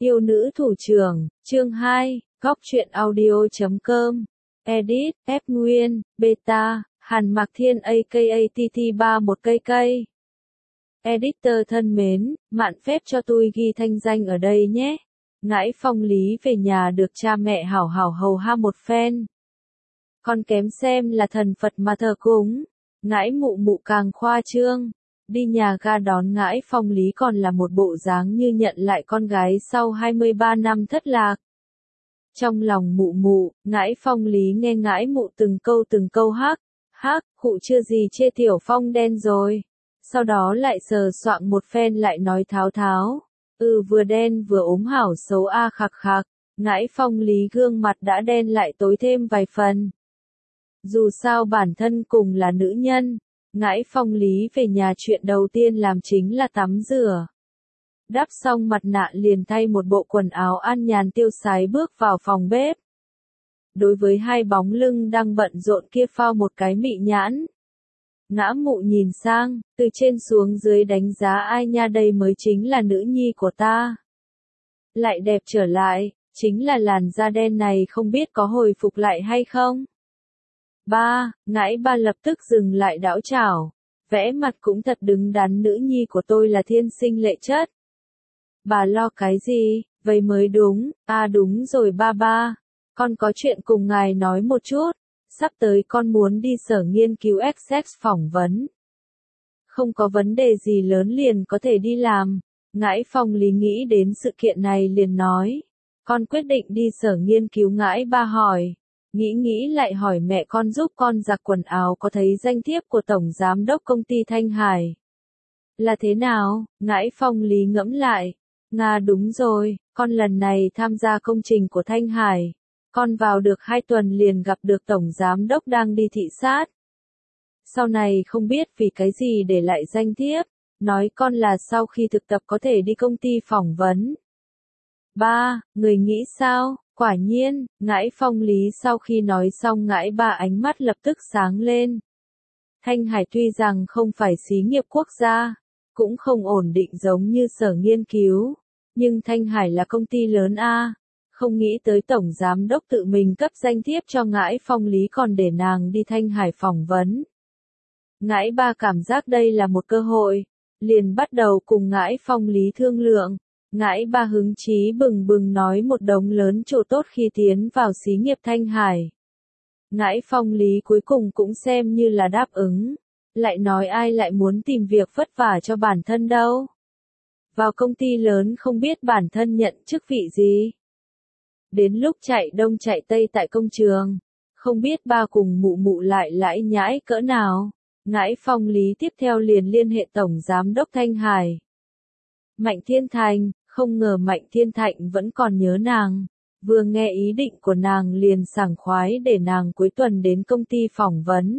Yêu nữ thủ trưởng, chương 2, góc truyện audio.com. Edit, F Nguyên, Beta, Hàn Mạc Thiên aka TT31 cây cây. Editor thân mến, mạn phép cho tôi ghi thanh danh ở đây nhé. Ngãi Phong Lý về nhà được cha mẹ hảo hảo hầu ha một phen. Con kém xem là thần Phật mà thờ cúng. Ngãi mụ mụ càng khoa trương. Đi nhà ga đón Ngãi Phong Lý còn là một bộ dáng như nhận lại con gái sau 23 năm thất lạc. Trong lòng mụ mụ, Ngãi Phong Lý nghe Ngãi mụ từng câu hắc, cụ chưa gì chê Tiểu Phong đen rồi. Sau đó lại sờ soạng một phen lại nói tháo tháo. Vừa đen vừa ốm hảo xấu a khạc khạc. Ngãi Phong Lý gương mặt đã đen lại tối thêm vài phần. Dù sao bản thân cùng là nữ nhân, Ngãi Phong Lý về nhà chuyện đầu tiên làm chính là tắm rửa. Đắp xong mặt nạ liền thay một bộ quần áo an nhàn tiêu sái bước vào phòng bếp. Đối với hai bóng lưng đang bận rộn kia phao một cái mị nhãn. Ngã mụ nhìn sang, từ trên xuống dưới đánh giá ai nha, đây mới chính là nữ nhi của ta. Lại đẹp trở lại, chính là làn da đen này không biết có hồi phục lại hay không. Ngãi ba lập tức dừng lại đảo chảo, vẽ mặt cũng thật đứng đắn, nữ nhi của tôi là thiên sinh lệ chất. Bà lo cái gì, vậy mới đúng, đúng rồi ba, con có chuyện cùng ngài nói một chút, sắp tới con muốn đi sở nghiên cứu XX phỏng vấn. Không có vấn đề gì lớn liền có thể đi làm. Ngãi Phong Lý nghĩ đến sự kiện này liền nói, con quyết định đi sở nghiên cứu. Ngãi ba hỏi. Nghĩ lại hỏi mẹ con giúp con giặt quần áo có thấy danh thiếp của Tổng Giám đốc công ty Thanh Hải. Là thế nào? Ngãi Phong Lý ngẫm lại. Đúng rồi, con lần này tham gia công trình của Thanh Hải. Con vào được 2 tuần liền gặp được Tổng Giám đốc đang đi thị sát. Sau này không biết vì cái gì để lại danh thiếp, nói con là sau khi thực tập có thể đi công ty phỏng vấn. Người nghĩ sao? Quả nhiên, Ngãi Phong Lý sau khi nói xong Ngãi ba ánh mắt lập tức sáng lên. Thanh Hải tuy rằng không phải xí nghiệp quốc gia, cũng không ổn định giống như sở nghiên cứu, nhưng Thanh Hải là công ty lớn a. Không nghĩ tới Tổng Giám đốc tự mình cấp danh thiếp cho Ngãi Phong Lý còn để nàng đi Thanh Hải phỏng vấn. Ngãi ba cảm giác đây là một cơ hội, liền bắt đầu cùng Ngãi Phong Lý thương lượng. Ngãi ba hứng chí bừng bừng nói một đống lớn chỗ tốt khi tiến vào xí nghiệp Thanh Hải. Ngãi Phong Lý cuối cùng cũng xem như là đáp ứng, lại nói ai lại muốn tìm việc vất vả cho bản thân đâu. Vào công ty lớn không biết bản thân nhận chức vị gì. Đến lúc chạy đông chạy tây tại công trường, không biết ba cùng mụ mụ lại lãi nhãi cỡ nào. Ngãi Phong Lý tiếp theo liền liên hệ Tổng Giám đốc Thanh Hải. Mạnh Thiên Thành, không ngờ Mạnh Thiên Thạnh vẫn còn nhớ nàng. Vừa nghe ý định của nàng liền sảng khoái để nàng cuối tuần đến công ty phỏng vấn.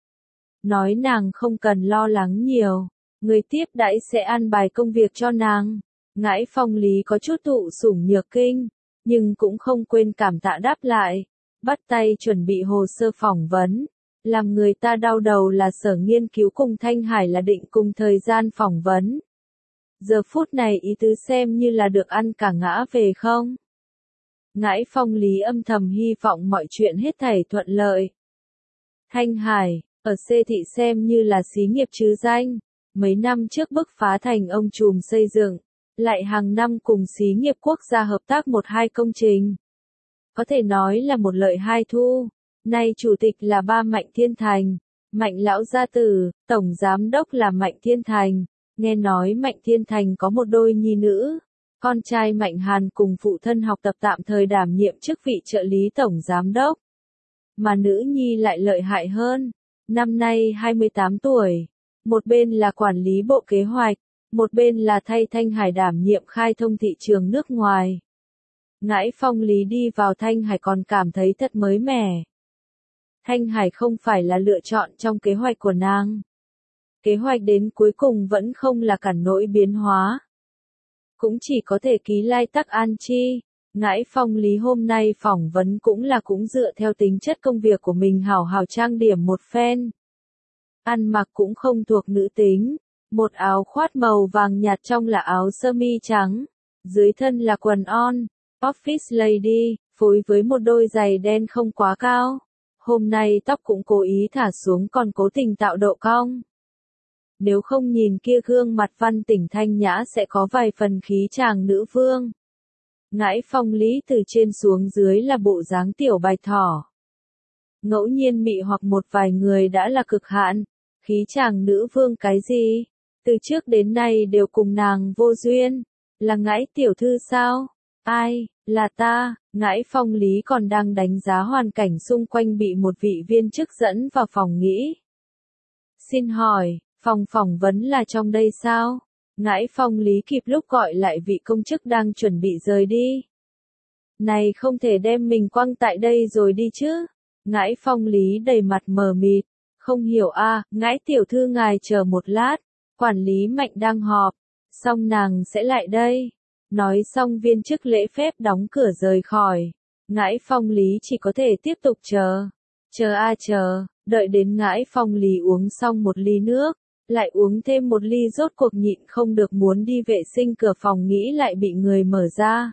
Nói nàng không cần lo lắng nhiều, người tiếp đãi sẽ an bài công việc cho nàng. Ngãi Phong Lý có chút thụ sủng nhược kinh, nhưng cũng không quên cảm tạ đáp lại. Bắt tay chuẩn bị hồ sơ phỏng vấn. Làm người ta đau đầu là sở nghiên cứu cùng Thanh Hải là định cùng thời gian phỏng vấn. Giờ phút này ý tứ xem như là được ăn cả ngã về không? Ngãi Phong Lý âm thầm hy vọng mọi chuyện hết thảy thuận lợi. Thanh Hải, ở C thị xem như là xí nghiệp chứ danh. Mấy năm trước bứt phá thành ông trùm xây dựng, lại hàng năm cùng xí nghiệp quốc gia hợp tác 1-2 công trình. Có thể nói là một lợi hai thu. Nay chủ tịch là ba Mạnh Thiên Thành, Mạnh lão gia tử, tổng giám đốc là Mạnh Thiên Thành. Nghe nói Mạnh Thiên Thành có một đôi nhi nữ, con trai Mạnh Hàn cùng phụ thân học tập tạm thời đảm nhiệm chức vị trợ lý tổng giám đốc. Mà nữ nhi lại lợi hại hơn, năm nay 28 tuổi, một bên là quản lý bộ kế hoạch, một bên là thay Thanh Hải đảm nhiệm khai thông thị trường nước ngoài. Ngãi Phong Lý đi vào Thanh Hải còn cảm thấy thật mới mẻ. Thanh Hải không phải là lựa chọn trong kế hoạch của nàng. Kế hoạch đến cuối cùng vẫn không là cản nỗi biến hóa. Cũng chỉ có thể ký lai tắc an chi. Ngãi Phong Lý hôm nay phỏng vấn cũng dựa theo tính chất công việc của mình hảo hảo trang điểm một phen. Ăn mặc cũng không thuộc nữ tính. Một áo khoác màu vàng nhạt trong là áo sơ mi trắng. Dưới thân là quần on, office lady, phối với một đôi giày đen không quá cao. Hôm nay tóc cũng cố ý thả xuống còn cố tình tạo độ cong. Nếu không nhìn kia gương mặt văn tỉnh thanh nhã sẽ có vài phần khí chàng nữ vương. Ngãi Phong Lý từ trên xuống dưới là bộ dáng tiểu bạch thỏ. Ngẫu nhiên mị hoặc một vài người đã là cực hạn, khí chàng nữ vương cái gì? Từ trước đến nay đều cùng nàng vô duyên. Là Ngãi tiểu thư sao? Ai, là ta. Ngãi Phong Lý còn đang đánh giá hoàn cảnh xung quanh bị một vị viên chức dẫn vào phòng nghĩ. Xin hỏi, phòng phỏng vấn là trong đây sao? Ngãi Phong Lý kịp lúc gọi lại vị công chức đang chuẩn bị rời đi. Này không thể đem mình quăng tại đây rồi đi chứ? Ngãi Phong Lý đầy mặt mờ mịt. Không hiểu a, Ngãi tiểu thư ngài chờ một lát. Quản lý Mạnh đang họp. Xong nàng sẽ lại đây. Nói xong viên chức lễ phép đóng cửa rời khỏi. Ngãi Phong Lý chỉ có thể tiếp tục chờ. Chờ a chờ, đợi đến Ngãi Phong Lý uống xong một ly nước. Lại uống thêm một ly rốt cuộc nhịn không được muốn đi vệ sinh cửa phòng nghĩ lại bị người mở ra.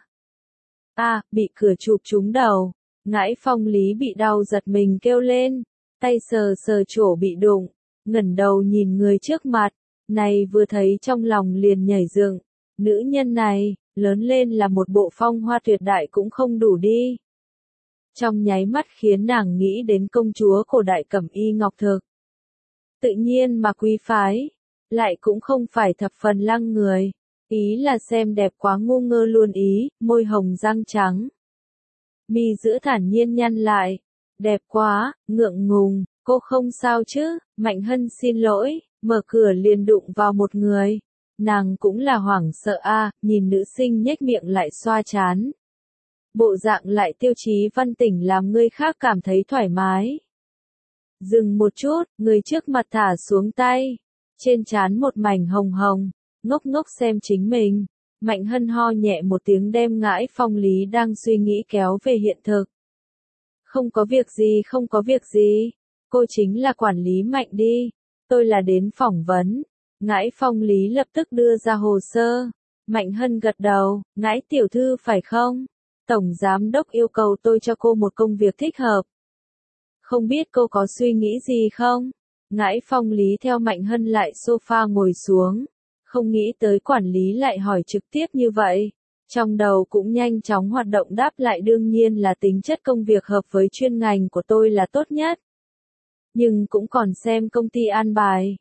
Bị cửa chụp trúng đầu. Ngãi Phong Lý bị đau giật mình kêu lên. Tay sờ sờ chỗ bị đụng. Ngẩng đầu nhìn người trước mặt. Này vừa thấy trong lòng liền nhảy dựng. Nữ nhân này, lớn lên là một bộ phong hoa tuyệt đại cũng không đủ đi. Trong nháy mắt khiến nàng nghĩ đến công chúa cổ đại Cẩm Y Ngọc Thực. Tự nhiên mà quý phái, lại cũng không phải thập phần lăng người, ý là xem đẹp quá ngu ngơ luôn ý, môi hồng răng trắng. Mi giữa thản nhiên nhăn lại, đẹp quá, ngượng ngùng, cô không sao chứ, Mạnh Hân xin lỗi, mở cửa liền đụng vào một người. Nàng cũng là hoảng sợ nhìn nữ sinh nhếch miệng lại xoa chán. Bộ dạng lại tiêu chí văn tỉnh làm người khác cảm thấy thoải mái. Dừng một chút, người trước mặt thả xuống tay. Trên trán một mảnh hồng hồng, ngốc ngốc xem chính mình. Mạnh Hân ho nhẹ một tiếng đem Ngãi Phong Lý đang suy nghĩ kéo về hiện thực. Không có việc gì, không có việc gì. Cô chính là quản lý Mạnh đi. Tôi là đến phỏng vấn. Ngãi Phong Lý lập tức đưa ra hồ sơ. Mạnh Hân gật đầu, Ngãi tiểu thư phải không? Tổng giám đốc yêu cầu tôi cho cô một công việc thích hợp. Không biết cô có suy nghĩ gì không? Ngãi Phong Lý theo Mạnh Hân lại sofa ngồi xuống. Không nghĩ tới quản lý lại hỏi trực tiếp như vậy. Trong đầu cũng nhanh chóng hoạt động đáp lại đương nhiên là tính chất công việc hợp với chuyên ngành của tôi là tốt nhất. Nhưng cũng còn xem công ty an bài.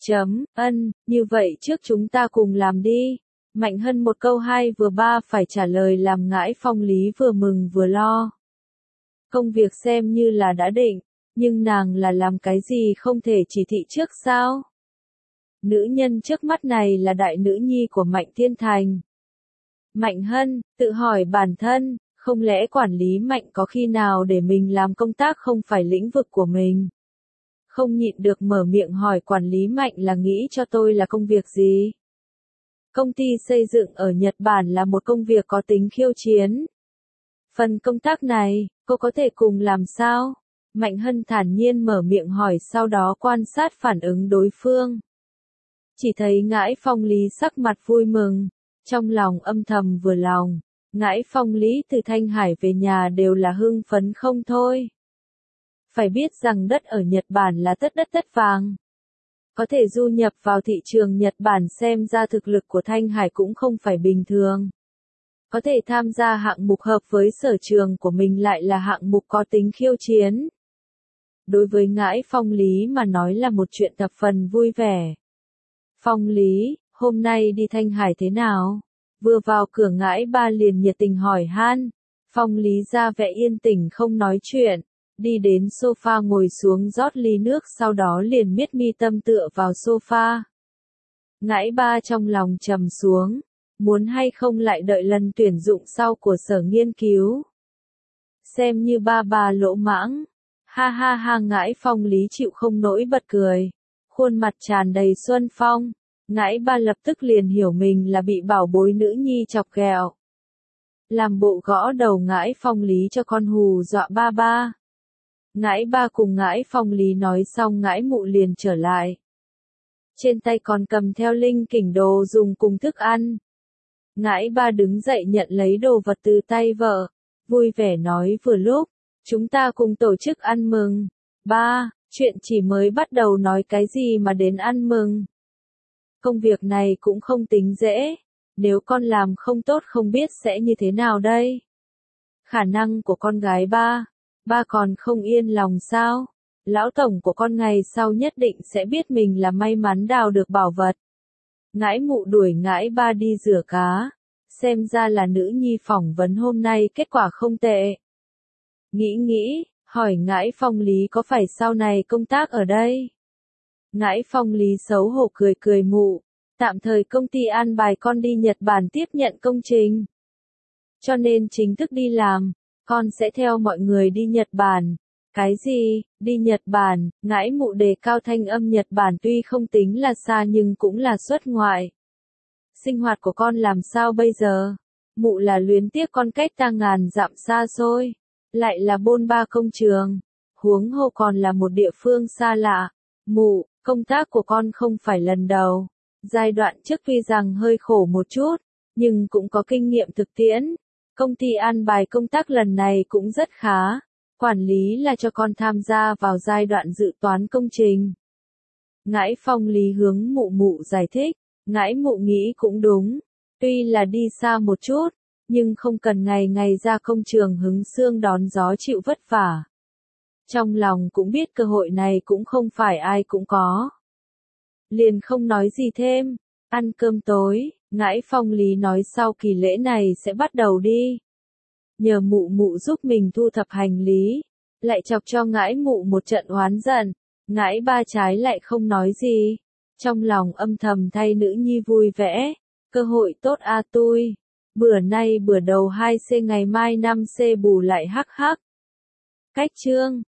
Như vậy trước chúng ta cùng làm đi. Mạnh Hân một câu hai vừa ba phải trả lời làm Ngãi Phong Lý vừa mừng vừa lo. Công việc xem như là đã định, nhưng nàng là làm cái gì không thể chỉ thị trước sao? Nữ nhân trước mắt này là đại nữ nhi của Mạnh Thiên Thành. Mạnh Hân, tự hỏi bản thân, không lẽ quản lý Mạnh có khi nào để mình làm công tác không phải lĩnh vực của mình? Không nhịn được mở miệng hỏi quản lý Mạnh là nghĩ cho tôi là công việc gì? Công ty xây dựng ở Nhật Bản là một công việc có tính khiêu chiến. Phần công tác này, cô có thể cùng làm sao? Mạnh Hân thản nhiên mở miệng hỏi sau đó quan sát phản ứng đối phương. Chỉ thấy Ngãi Phong Lý sắc mặt vui mừng, trong lòng âm thầm vừa lòng. Ngãi Phong Lý từ Thanh Hải về nhà đều là hưng phấn không thôi. Phải biết rằng đất ở Nhật Bản là tất đất tất vàng. Có thể du nhập vào thị trường Nhật Bản xem ra thực lực của Thanh Hải cũng không phải bình thường. Có thể tham gia hạng mục hợp với sở trường của mình lại là hạng mục có tính khiêu chiến. Đối với Ngãi Phong Lý mà nói là một chuyện thập phần vui vẻ. Phong Lý, hôm nay đi Thanh Hải thế nào? Vừa vào cửa Ngãi ba liền nhiệt tình hỏi han. Phong Lý ra vẻ yên tĩnh không nói chuyện. Đi đến sofa ngồi xuống rót ly nước sau đó liền miết mi tâm tựa vào sofa. Ngãi ba trong lòng trầm xuống. Muốn hay không lại đợi lần tuyển dụng sau của sở nghiên cứu. Xem như ba lỗ mãng. Ha ha ha Ngãi Phong Lý chịu không nổi bật cười. Khuôn mặt tràn đầy xuân phong. Ngãi ba lập tức liền hiểu mình là bị bảo bối nữ nhi chọc ghẹo. Làm bộ gõ đầu Ngãi Phong Lý cho con hù dọa ba. Ngãi ba cùng Ngãi Phong Lý nói xong Ngãi mụ liền trở lại. Trên tay còn cầm theo linh kỉnh đồ dùng cùng thức ăn. Ngãi ba đứng dậy nhận lấy đồ vật từ tay vợ, vui vẻ nói vừa lúc, chúng ta cùng tổ chức ăn mừng. Ba, chuyện chỉ mới bắt đầu nói cái gì mà đến ăn mừng. Công việc này cũng không tính dễ, nếu con làm không tốt không biết sẽ như thế nào đây. Khả năng của con gái ba còn không yên lòng sao? Lão tổng của con ngày sau nhất định sẽ biết mình là may mắn đào được bảo vật. Ngãi mụ đuổi ngãi ba đi rửa cá, xem ra là nữ nhi phỏng vấn hôm nay kết quả không tệ. Nghĩ, hỏi ngãi Phong Lý có phải sau này công tác ở đây? Ngãi Phong Lý xấu hổ cười mụ, tạm thời công ty an bài con đi Nhật Bản tiếp nhận công trình. Cho nên chính thức đi làm, con sẽ theo mọi người đi Nhật Bản. Cái gì, đi Nhật Bản, ngãi mụ đề cao thanh âm Nhật Bản tuy không tính là xa nhưng cũng là xuất ngoại. Sinh hoạt của con làm sao bây giờ? Mụ là luyến tiếc con cách ta ngàn dặm xa xôi, lại là bôn ba công trường, huống hồ còn là một địa phương xa lạ. Mụ, công tác của con không phải lần đầu. Giai đoạn trước tuy rằng hơi khổ một chút, nhưng cũng có kinh nghiệm thực tiễn. Công ty an bài công tác lần này cũng rất khá. Quản lý là cho con tham gia vào giai đoạn dự toán công trình. Ngãi Phong Lý hướng mụ giải thích, ngãi mụ nghĩ cũng đúng. Tuy là đi xa một chút, nhưng không cần ngày ngày ra công trường hứng xương đón gió chịu vất vả. Trong lòng cũng biết cơ hội này cũng không phải ai cũng có. Liền không nói gì thêm, ăn cơm tối, ngãi Phong Lý nói sau kỳ lễ này sẽ bắt đầu đi. Nhờ mụ giúp mình thu thập hành lý, lại chọc cho ngãi mụ một trận oán giận, ngãi ba trái lại không nói gì. Trong lòng âm thầm thay nữ nhi vui vẻ, cơ hội tốt a tui. Bữa nay bữa đầu 2C ngày mai 5C bù lại hắc hắc. Cách chương